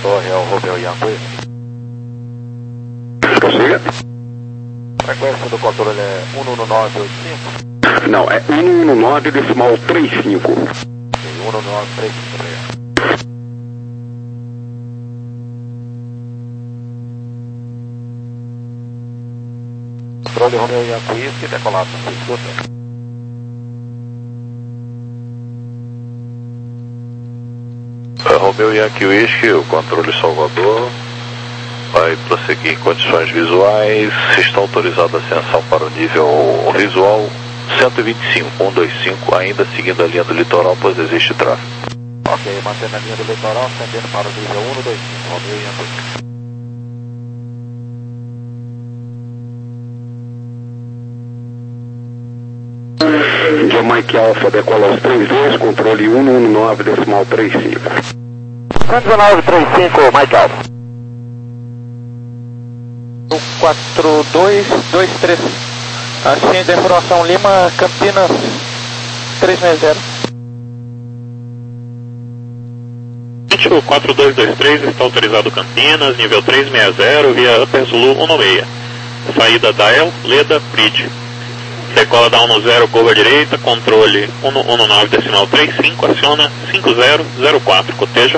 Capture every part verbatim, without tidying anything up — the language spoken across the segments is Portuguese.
Torre é o Romeo Yankee. Prossiga. Frequência do controle é um um nove oito cinco? Não, é um um nove decimal trinta e cinco. um um nove três cinco três. Controle Romeo Yankee, decolado, se escuta. Romeo Yankee Whisky, o controle Salvador vai prosseguir em condições visuais. Está autorizada a ascensão para o nível visual cento e vinte e cinco, cento e vinte e cinco, ainda seguindo a linha do litoral, pois existe tráfego. Ok, mantendo a linha do litoral, ascendendo para o nível cento e vinte e cinco, Romeo Yankee. Jamaica Alpha decola aos trinta e dois, controle um um nove decimal trinta e cinco. cento e nove trinta e cinco, Mike Alpha. quatro dois dois três. Assim, da informação Lima, Campinas três seis zero. O quatro dois dois três está autorizado Campinas, nível três seis zero, via Upper Zulu um seis. Saída Dial, Leda, Bridge. Decola da um zero, curva direita, controle um um nove decimal trinta e cinco, aciona cinco zero zero quatro, coteja.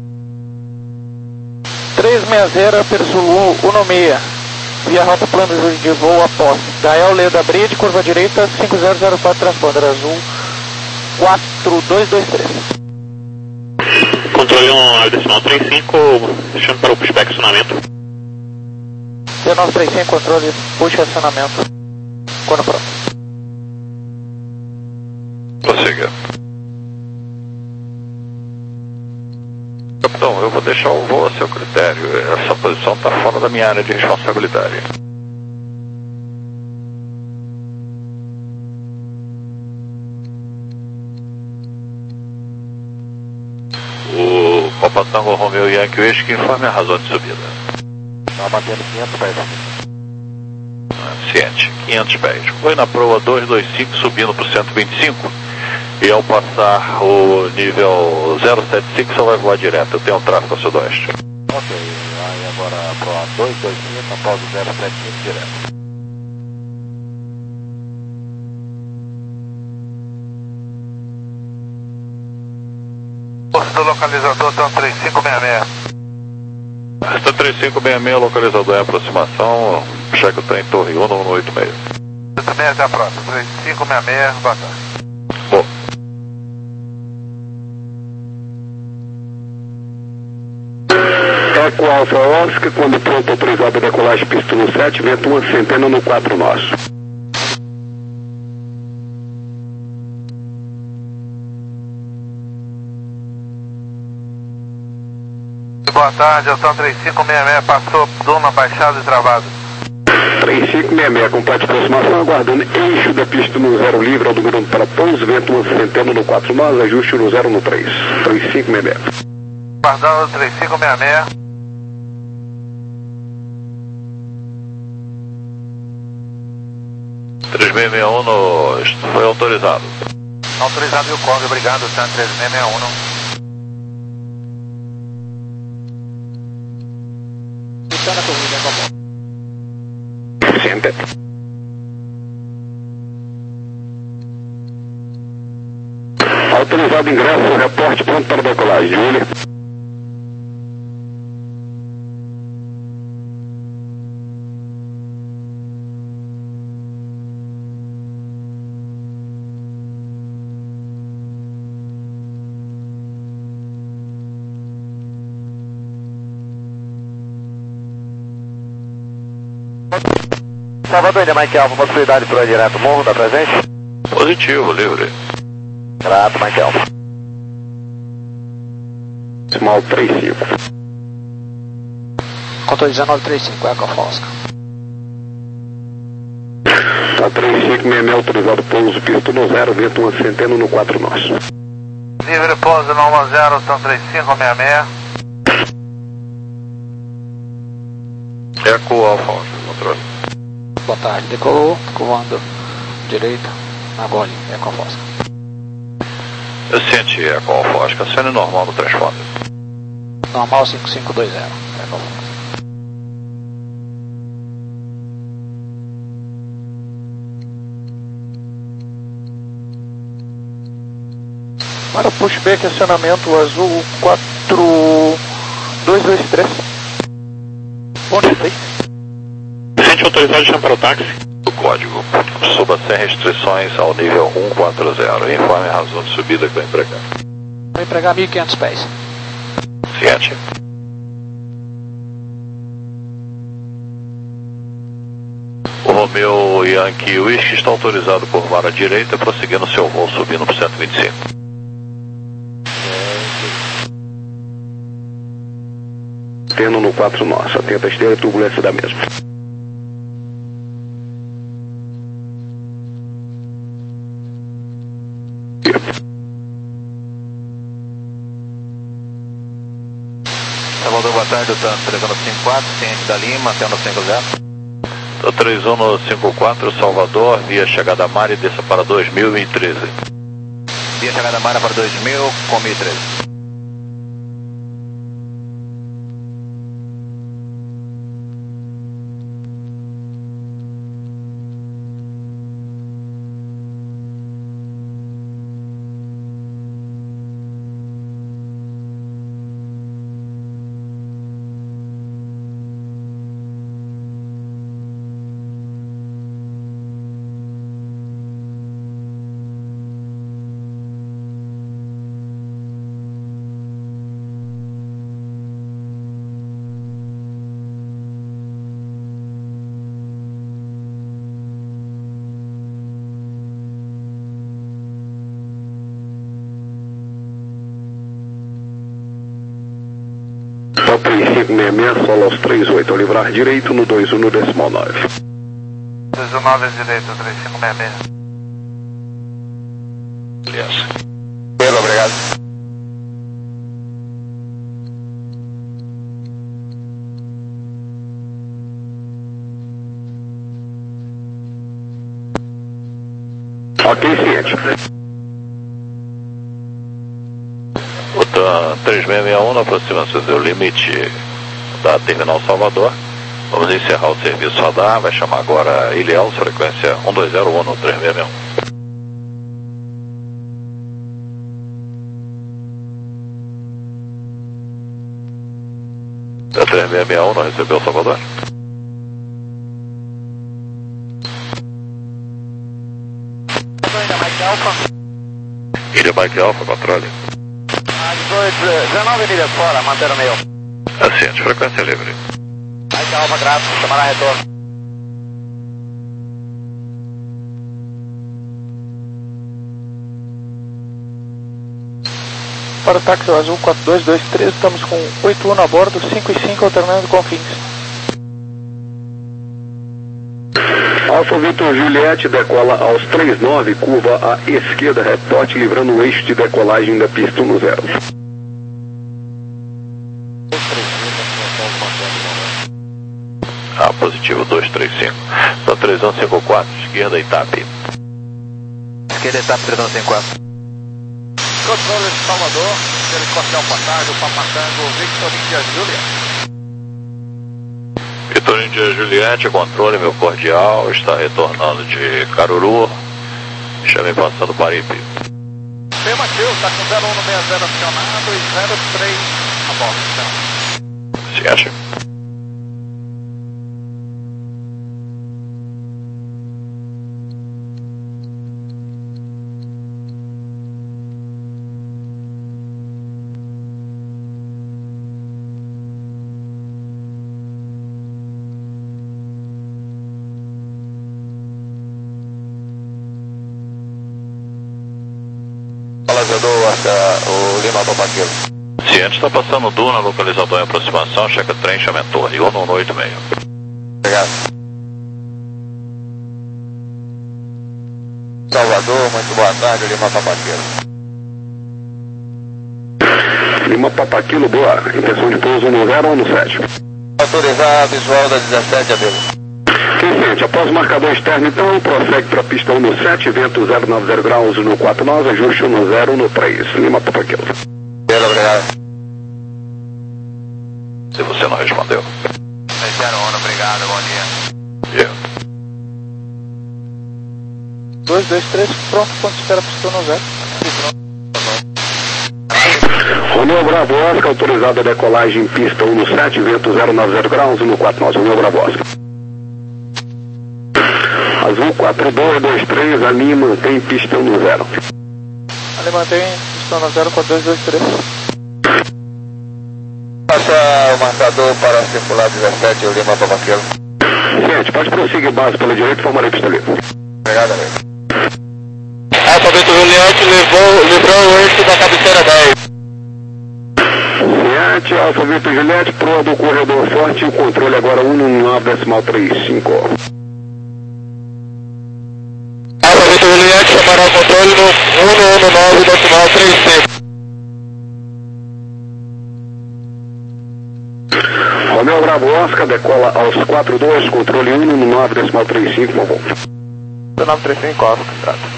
três seis zero, Upper Zulu um seis. Via rota plano de voo após Dial, Leda, Bridge, curva direita, cinco zero zero quatro, transponder azul quatro dois dois três. Controle um nove decimal trinta e cinco, deixando para o pushback acionamento. um nove três cinco, controle push acionamento. Quando pronto. Prossiga. Capitão, eu vou deixar o voo a seu critério. Essa posição está fora da minha área de responsabilidade. O Papa Tango Romeo Yankee Whisky, informe a razão de subida. Está batendo quinhentos pés. Ciente, quinhentos pés. Foi na proa duzentos e vinte e cinco subindo para o cento e vinte e cinco. E ao passar o nível zero sete cinco só vai voar direto. Eu tenho um tráfego a sudoeste. Ok, aí agora para duzentos e vinte e cinco após o zero sete cinco direto. Posto do localizador está três cinco seis seis. Está três cinco seis seis, localizador em aproximação. Cheque está em torre um um oito seis. oito seis até a próxima, três cinco seis seis, boa tarde. Bom. Eco Alfa Oscar, quando pronto, autorizado a decolagem pista no sete, vento uma centena no quatro nosso. Boa tarde, eu estou três cinco seis seis, passou Duna baixado e travado. três cinco seis seis, complete aproximação, aguardando eixo da pista no zero livre, ao dominando para pouso, vento uma centena no quatro nós, ajuste no zero no três. três cinco seis seis. Guardando três cinco seis seis. três seis seis um no... foi autorizado. Autorizado e o Kong, obrigado, Sam três seis seis um. Está na corrida, é Sente. Autorizado ingresso, reporte pronto para decolagem. Júlia. Salvador, ainda mais que Alfa, possibilidade para direto morro, tá presente? Positivo, livre. Grato, Mike Alfa. Small três cinco. Controle dezenove trinta e cinco, Eco Fosca. Tá três cinco seis seis, autorizado pouso, pista no zero, vento uma centena no quatro nosso. Livre pouso no um zero, são três cinco seis seis. Eco Alfa, controle. Boa tarde, decolou, comando direita, na gole, Eco Fosca. Eu senti Eco Alfa, acho que a cena é normal no transponder. Normal cinco cinco dois zero. É novo. Para pushback, acionamento azul quatro dois dois três. Onde foi? Gente autorizado, chama para o táxi. O código. Suba sem restrições ao nível cento e quarenta. Informe a razão de subida que vai empregar. Vai empregar mil e quinhentos pés. Ciente. O Romeo Yankee Whisky está autorizado por vara direita, prosseguindo seu voo, subindo para cento e vinte e cinco. Tendo no quatro nós, atenta a esteira e turbulência da mesma. Salvador, boa tarde, eu estou três um cinco quatro, ciente da Lima, até o cinco zero. Estou três um cinco quatro, Salvador, via chegada a mar e desça para dois mil e treze. Via chegada a mar para dois mil, com mil e treze. três cinco seis seis, solo aos três oito, ao livrar direito no dois um no decimal nove. dois um nove direito, três cinco seis seis. Beleza. Pelo, obrigado. Ok, ciente. Outra três seis seis um, aproxima-se do limite da Terminal Salvador. Vamos encerrar o serviço radar, vai chamar agora Ilhéus, frequência um dois zero um no três seis seis um. Da três seis seis um não recebeu Salvador? Ilha Mike Alpha. Ilha Mike Alpha, controle. dezenove milhas fora, manter o meio. Assente, frequência livre. Mike Alpha, graças, chamará retorno. Para o táxi azul quatro dois dois três, estamos com oito um a bordo, cinco e cinco alternando com fins. Alfa Victor Juliette decola aos três nove, curva à esquerda, reporte livrando o eixo de decolagem da pista um zero. Ah, positivo dois três cinco. Então três um cinco quatro, esquerda Itape. Esquerda Itape três um cinco quatro. Controle de Salvador, helicóptero Patágio, Papatango, Victor India Julia. Vitor India Juliette, controle meu cordial, está retornando de Caruru. Chame passando para Ipi. Afirmativo, está com zero um no seis zero acionado e zero três a bordo. Se acha? O Lima Papaquilo. Ciente, está passando Duna, localizador em aproximação, checa trem, chama em torre, um no oito seis. Obrigado. Salvador, muito boa tarde, Lima Papaquilo. Lima Papaquilo, boa. Intenção de pouso no zero ou no sete? Autorizar a visual da dezessete, amigo. Ciente, após o marcador externo, então, prossegue para a pista um no sete, vento zero nove zero graus no quatro nove, ajuste um no zero no três. Lima Papaquilo. Beleza, obrigado. respondeu. seis zero um, obrigado, bom dia. Yeah. dois dois três, pronto, quando espera pistão no zero. Romeu Bravo Oscar, autorizada a decolagem pista um no sete, vento zero nove zero graus, um no quatro nove, Romeu Bravo Oscar. Azul quatro dois dois três, ali mantém pistão no zero. Ali mantém pistão no zero, quatro dois dois três. Passa o marcador para circular dezessete, Lima para Vaqueiro. Gente, pode prosseguir base pela direita e formarei pista livre. Obrigado, amigo. Alfabeto Juliette levou, livrou o eixo da cabeceira dez. sete, Alfa Vitor Juliette, proa do corredor forte, o controle agora um no nove decimal três cinco. Alfa Vitor Juliette, separar o controle no um no nove decimal três cinco. Romeu Bravo Oscar, decola aos quatro dois, controle um no nove decimal três cinco, por favor. nove três cinco, Oscar, trata.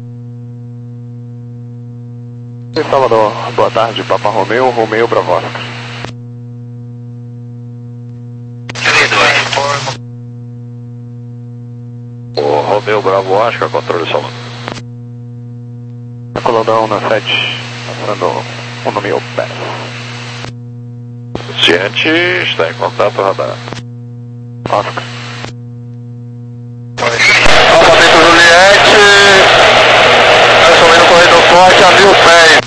Salvador, boa tarde, Papa Romeu, Romeu Bravo Oscar. O Romeu Bravo Oscar, controle Salvador. Colodão na sete, passando um no meu pé. Ciente, está em contato, radar. Oscar. Alfabeto Juliette, assumindo o corredor forte a mil pés.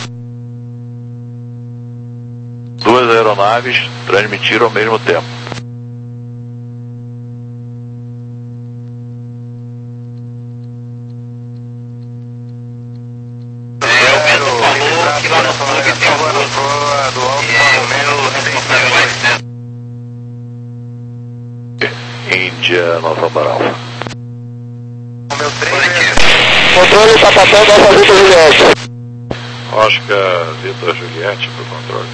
Duas aeronaves transmitiram ao mesmo tempo. Índia, Nova Baralfa. Controle está passando Alfa Vitor Juliette. Oscar Vitor Juliette para o controle.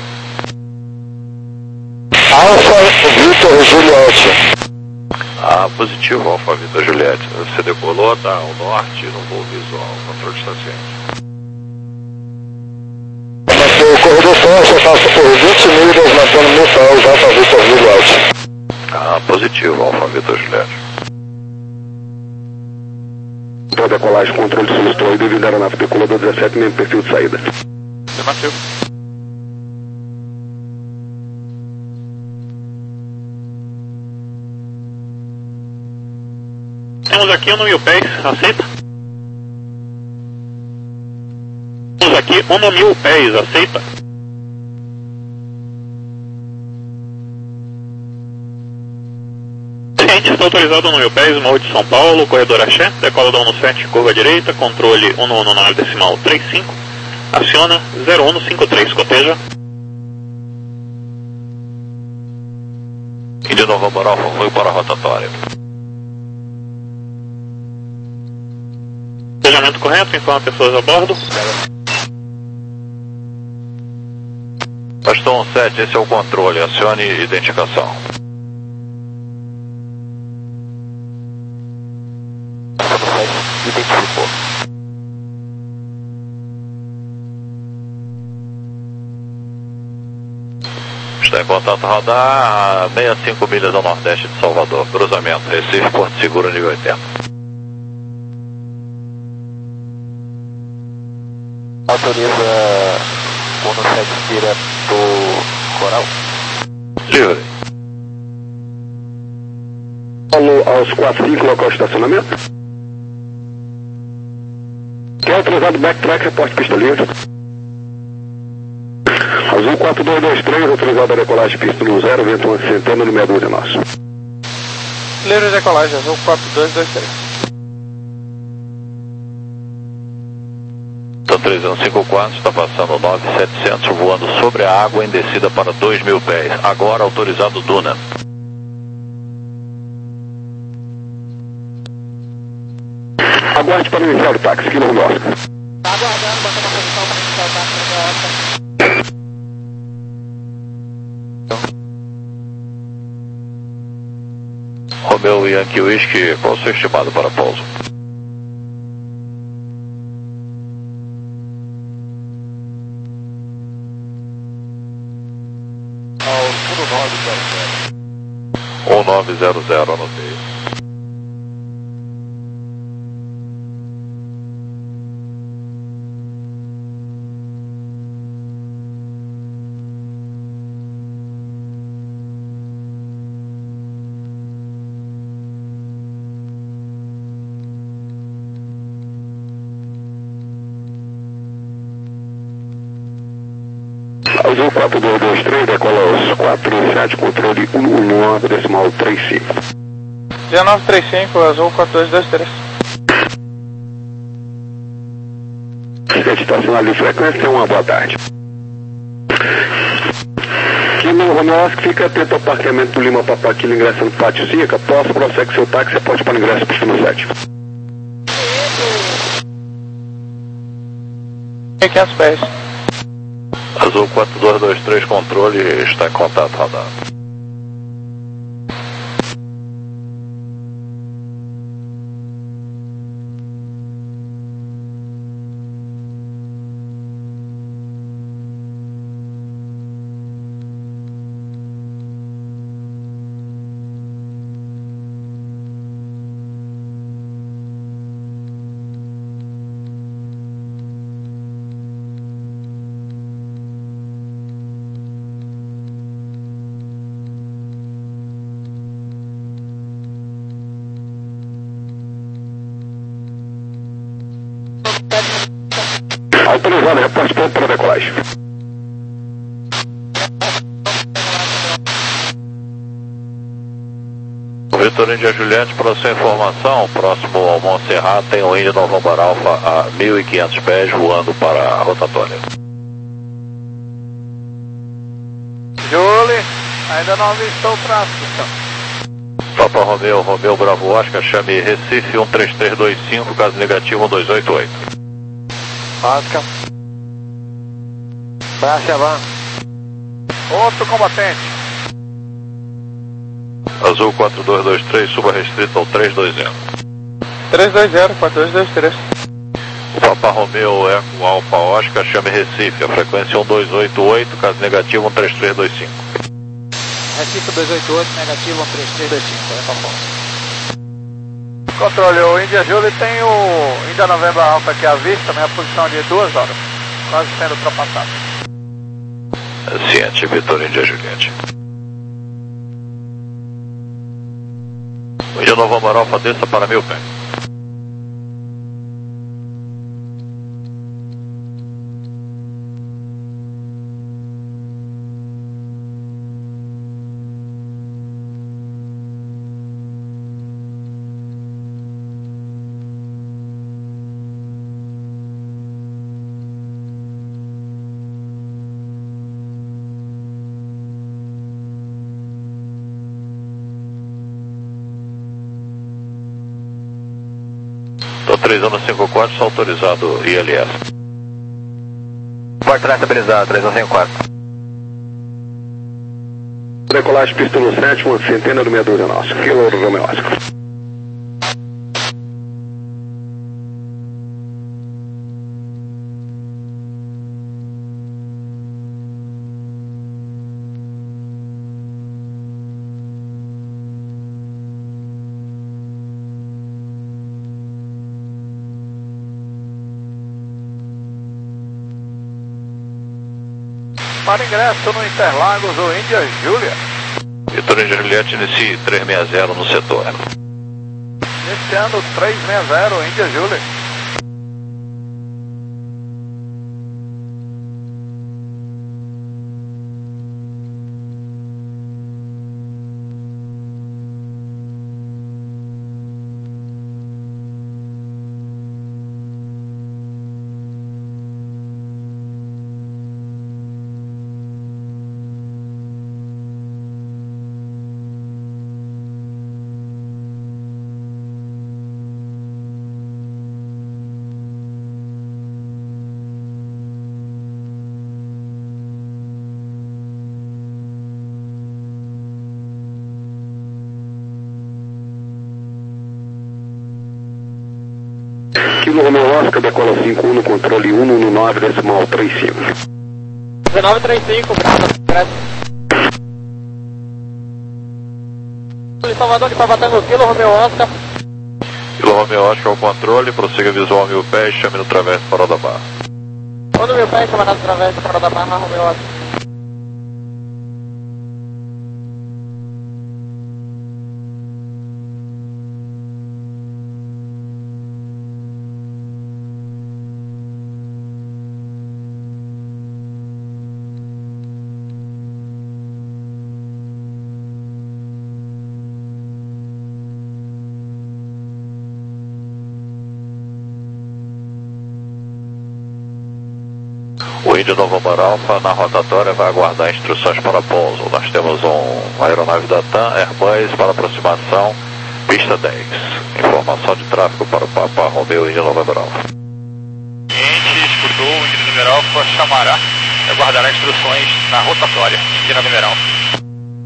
Alfa Vitor Juliette. Ah, positivo, Alfa Vitor Juliette. Você decolou, tá ao norte, no voo visual, o controle está ciente. O corredor forte passa por vinte milhas, mantendo mil pés, Alfa Vitor Juliette. Ah, positivo, Alfa Vitor Juliette. Para decolagem, controle solicitou e devido à aeronave decolador dezessete, mesmo perfil de saída. Afirmativo. Temos aqui um no mil pés, aceita? Temos aqui um no mil pés, aceita? Ciente, está autorizado no mil pés, Morro de São Paulo, corredor Axé, decola da um no sete, curva direita, controle um no nove decimal três cinco, aciona zero um no cinco três, coteja. Índia, Nova Baralfa, foi para a rotatória. Planejamento correto, informa pessoas a bordo. Aston sete, esse é o controle, acione identificação. Identificou. Está em contato radar a sessenta e cinco milhas ao nordeste de Salvador. Cruzamento, Recife, Porto Seguro, nível oitenta. Autoriza um no sete direto Coral. Livre. Alô, aos quatro cinco, local de estacionamento. Quer autorizado backtrack, reporte pista livre. Azul quatro dois dois três, autorizado a decolagem pista no zero, vento uma centena no meia dúzia nosso. Livre de decolagem, azul quatro dois dois três. Então três um cinco quatro, está passando nove mil e setecentos, voando sobre a água em descida para dois mil pés. Agora autorizado Duna. Aguarde para iniciar o táxi, quilômetro Oscar. Tá aguardando, bota uma posição para iniciar o táxi no Oscar. Romeu Yankee Whisky, qual o seu estimado para pouso? Ao fundo nove, zero zero. um nove zero zero, anotei. Azul quatro dois dois três, decola os quatro sete, controle um um nove, decimal três cinco. dezenove trinta e cinco, Azul quatro dois dois três. Assistente estacionário de frequência, uma boa tarde. Aqui no Romeosco, fica atento ao parqueamento do Lima Papá Kilo, ingressando no pátio Zica. Posso, prossegue seu táxi, você pode para o ingresso para o cima sete. quinhentos pés. Azul quatro dois dois três, controle, está em contato radar. Autorizado, reporte pronto para decolagem. Vitor Índia Juliette, para sua informação, próximo ao Montserrat tem o Índio November Alpha a mil e quinhentos pés voando para a rotatória. Julie, ainda não avistou o tráfego, então. Papa Romeu, Romeu Bravo Oscar, chame Recife um três três dois cinco, caso negativo um dois oito oito. Oscar. Baixa, van. Outro combatente. Azul quatro dois dois três, suba restrito ao três dois zero. três dois zero, quatro dois dois três. Papa Romeu Eco Alfa Oscar, chame Recife, a frequência um dois oito oito, caso negativo um três três dois cinco. Recife dois oito oito, negativo um três três dois cinco, é Papa. Controle, o India Julie tem o India November Alpha aqui à vista, minha posição de duas horas, quase sendo ultrapassado. Ciente, Vitor Índia Juliette. Índia November Alpha, desça para mil pés. três um cinco quatro, está autorizado I L S. Porta estabilizado, três um cinco quatro. Decolagem, pista no sete, uma centena do meia dúzia nosso. Kilo Romeo Oscar. Para ingresso no Interlagos, o India Julia. Vitor Índia Juliette, inicie três seis zero no setor. Iniciando três seis zero, India Julia. Kilo Romeo Oscar, decola cinco um no controle um um nove, decimal três cinco. dezenove trinta e cinco, Bravo, Charlie Salvador de Papatango, Kilo Romeo Oscar. Kilo Romeo Oscar ao controle, prossiga visual mil pés, chame no traverso fora da barra. Quando mil pés, chama na traverso fora da barra, Romeo Oscar. O Índio November Alpha na rotatória vai aguardar instruções para pouso. Nós temos um, uma aeronave da TAM, Airbus para aproximação, pista dez. Informação de tráfego para o Papa Romeo Índio November Alpha. Cliente, escutou, o Índio November Alpha chamará e aguardará instruções na rotatória. Índio November Alpha.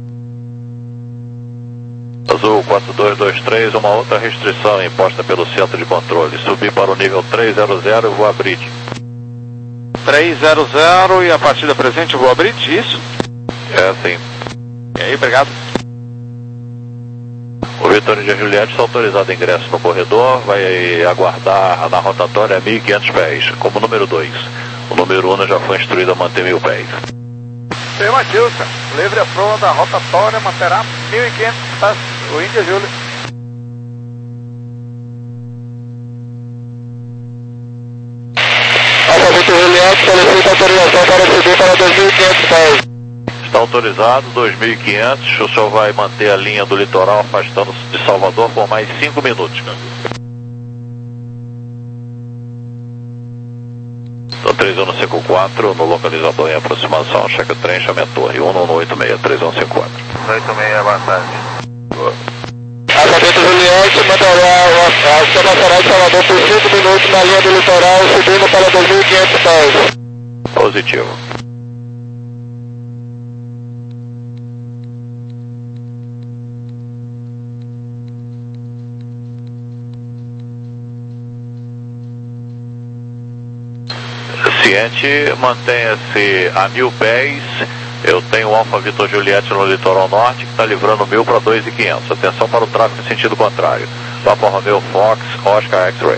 Azul quatro dois dois três, uma outra restrição imposta pelo centro de controle. Subir para o nível trezentos e vou abrir. trezentos e a partida presente, vou abrir, isso? É, sim. E aí, obrigado. O Vitor de Juliette está autorizado ingresso no corredor, vai aguardar na rotatória mil e quinhentos pés, como número dois. O número um já foi instruído a manter mil pés. Senhor Matilson, livre a prova da rotatória, manterá mil e quinhentos pés, o Índia Júlio. Vitor Juliette, solicita autorização para subir para dois mil e quinhentos pés. Está autorizado, dois mil e quinhentos, o senhor vai manter a linha do litoral afastando-se de Salvador por mais cinco minutos. Então três um cinco quatro, no localizador em aproximação, checa trem, chame a torre, um um oito seis, três um cinco quatro. oito seis, boa tarde. Vitor Juliette, manterá a chama será de Salvador por cinco minutos na linha do litoral, subindo para dois mil e quinhentos pés. Positivo. Ciente, mantenha-se a mil pés. Eu tenho o Alfa Vitor Juliette no litoral norte que está livrando mil para dois mil e quinhentos. Atenção para o tráfego em sentido contrário. Papa Romeo Fox, Oscar X-Ray.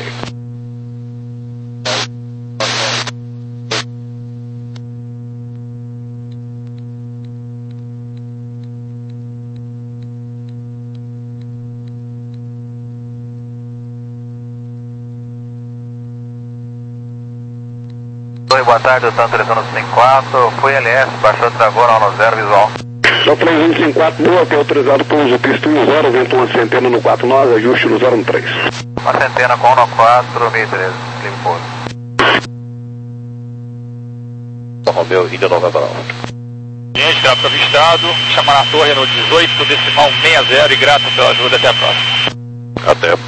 Oi, boa tarde, eu estou autorizando cinco quatro, fui L S, baixou o travor, no zero visual. Só três um cinco quatro, boa, que é autorizado por uso pista um zero, vento uma centena no quatro nove, ajuste no zero um três. Uma centena com um no quatro, mil e treze, clima pouso. Romeo Índia November Alpha. Cliente, tráfego avistado, chama na torre no dezoito decimal sessenta e grato pela ajuda, até a próxima. Até.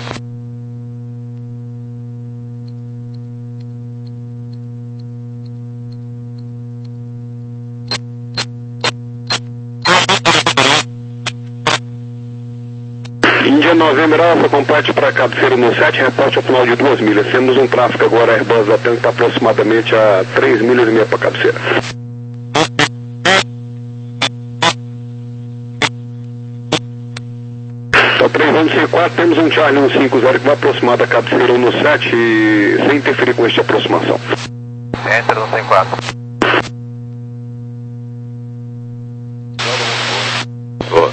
Índia November Alpha, complete para cabeceira no sete, reporte ao final de duas milhas. Temos um tráfego agora, Airbus da TAM, que está aproximadamente a três milhas e meia para cabeceira. Só três um cinco quatro, temos um Charlie cento e cinquenta que vai aproximar da cabeceira no sete, sem interferir com esta aproximação. Enter cento e cinquenta e quatro. Boa.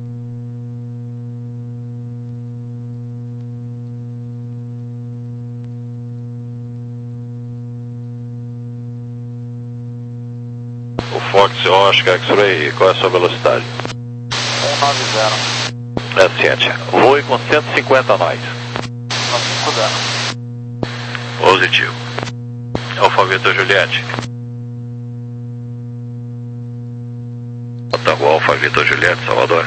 O Fox Oscar X-Ray, qual é a sua velocidade? cento e noventa. É ciente. Voe com cento e cinquenta nós. cinco dano. Positivo. Alfa Vitor Juliette. Tango Alfa Vitor Juliette, Salvador.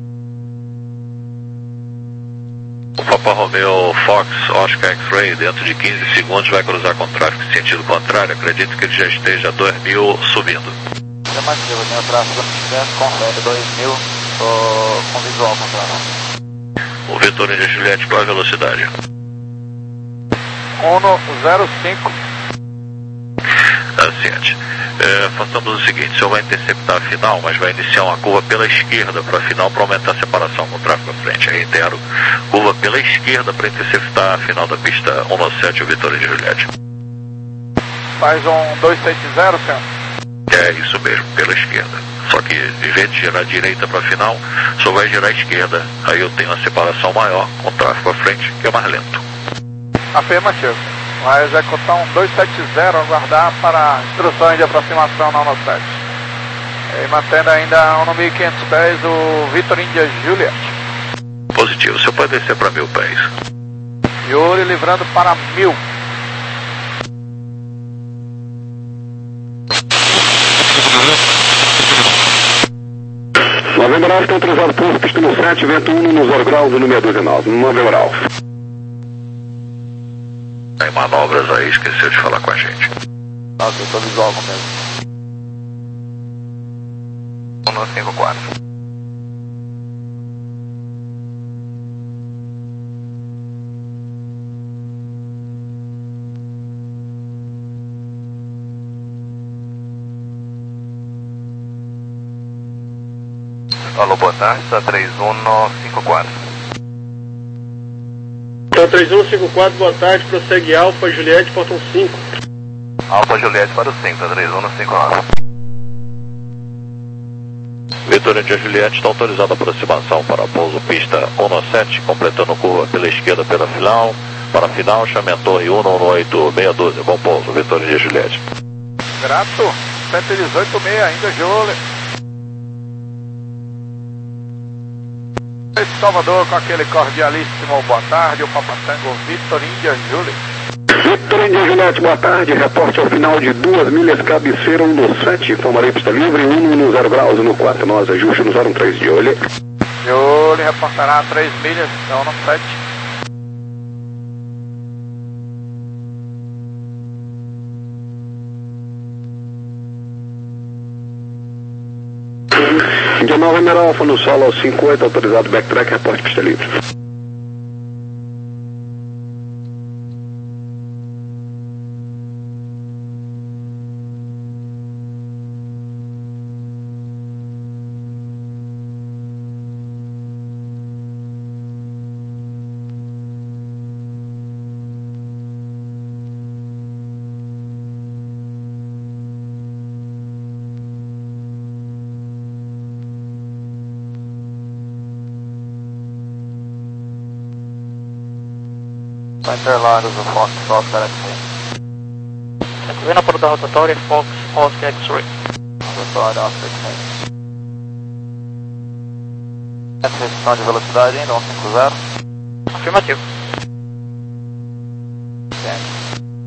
O Papa Romeo Fox Oscar X-Ray, dentro de quinze segundos, vai cruzar com tráfego em sentido contrário. Acredito que ele já esteja a dois mil subindo. Afirmativo, tenho tráfego com dois mil, com visual contrário. O Vitor de Juliette, qual a velocidade? um no zero cinco. É suficiente. É, façamos o seguinte, o senhor vai interceptar a final, mas vai iniciar uma curva pela esquerda para a final para aumentar a separação com o tráfego à frente. Reitero, curva pela esquerda para interceptar a final da pista um sete, o Vitória de Juliette. Faz um dois sete zero, senhor. É isso mesmo, pela esquerda. Só que, em vez de girar a direita para a final, só vai girar a esquerda. Aí eu tenho uma separação maior, com o tráfego à frente, que é mais lento. Afirmativo. Vai executar um dois sete zero, aguardar para instruções de aproximação na um sete. E mantendo ainda a mil e quinhentos pés, o Vitor India Juliet. Positivo, o senhor pode descer para mil pés. Yuri livrando para mil. Novembro Alfa, autorizado pouso, pista no sete, vento um no zero graus e no seis dois nove. Novembro Alfa. Tem manobras aí, esqueceu de falar com a gente. Nossa, eu tô visual mesmo. um no cinco quatro. Alô, boa tarde, está três um no cinco quatro. Então, três um cinco quatro, boa tarde, prossegue Alfa, Juliette, faltam cinco. Alfa, Juliette para o cinco, tá três um no cinco nove. Vitória de Juliette está autorizada a aproximação para pouso pista um sete, completando curva pela esquerda pela final. Para a final, chame Torre um no oito seis um dois, bom pouso, Vitória de Juliette. Grato, sete dezoito seis, ainda Júlio. Salvador com aquele cordialíssimo boa tarde, o Papatango Vitor India Júlio. Vitor India Juliette, boa tarde, reporte ao final de duas milhas, cabeceira um no sete, informarei pista livre, um no zero graus, no quatro, nós, ajuste no zero um três, Júlio. Júlio reportará três milhas, então no sete. India nove Alfa no solo ao cinco oito, autorizado backtrack, reporte pista livre. Interlagos, o Fox, Oscar X-Ray. Vendo para da rotatória, Fox, Oscar X-Ray. Rotatória, Oscar X-Ray. Restrição de velocidade ainda, um cinco zero. Afirmativo. Entende.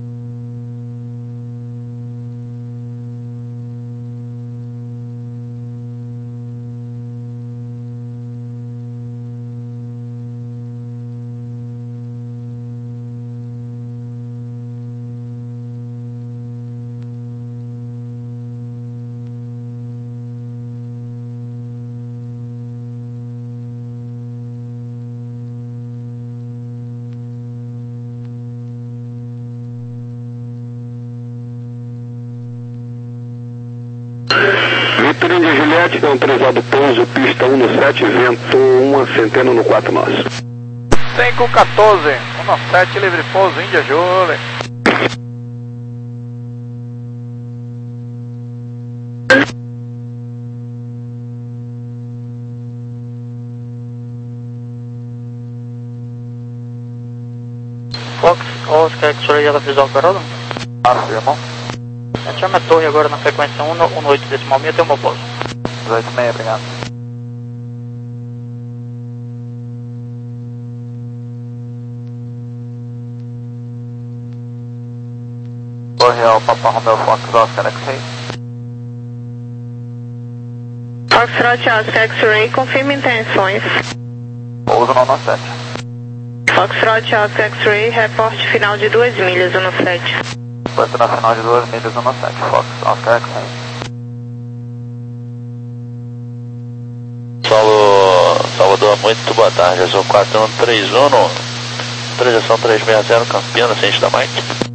Vitor India Juliette, está autorizado pouso, pista um no sete, vento uma centena no quatro, nós. cinco quatorze, um no sete, livre pouso, India Júlio. Fox, Oscar X-Ray, ela fez operada? Afirmam. Chama a torre agora na frequência um no oito decimal meio, tem uma pausa. dezoito seis, obrigado. Torre ao Papa Romeo Fox, Oscar X-Ray. Foxtrot Oscar X-Ray, confirma intenções. Pouso no sete. Foxtrot Oscar X-Ray, reporte final de duas milhas, um no sete. Porto nacional de duas milhas, um no sete. Fox, Oscar X-Ray. Solo, Salvador, muito boa tarde, eu sou quatro um três um, projeção trezentos e sessenta, Campinas, ciente da Mike.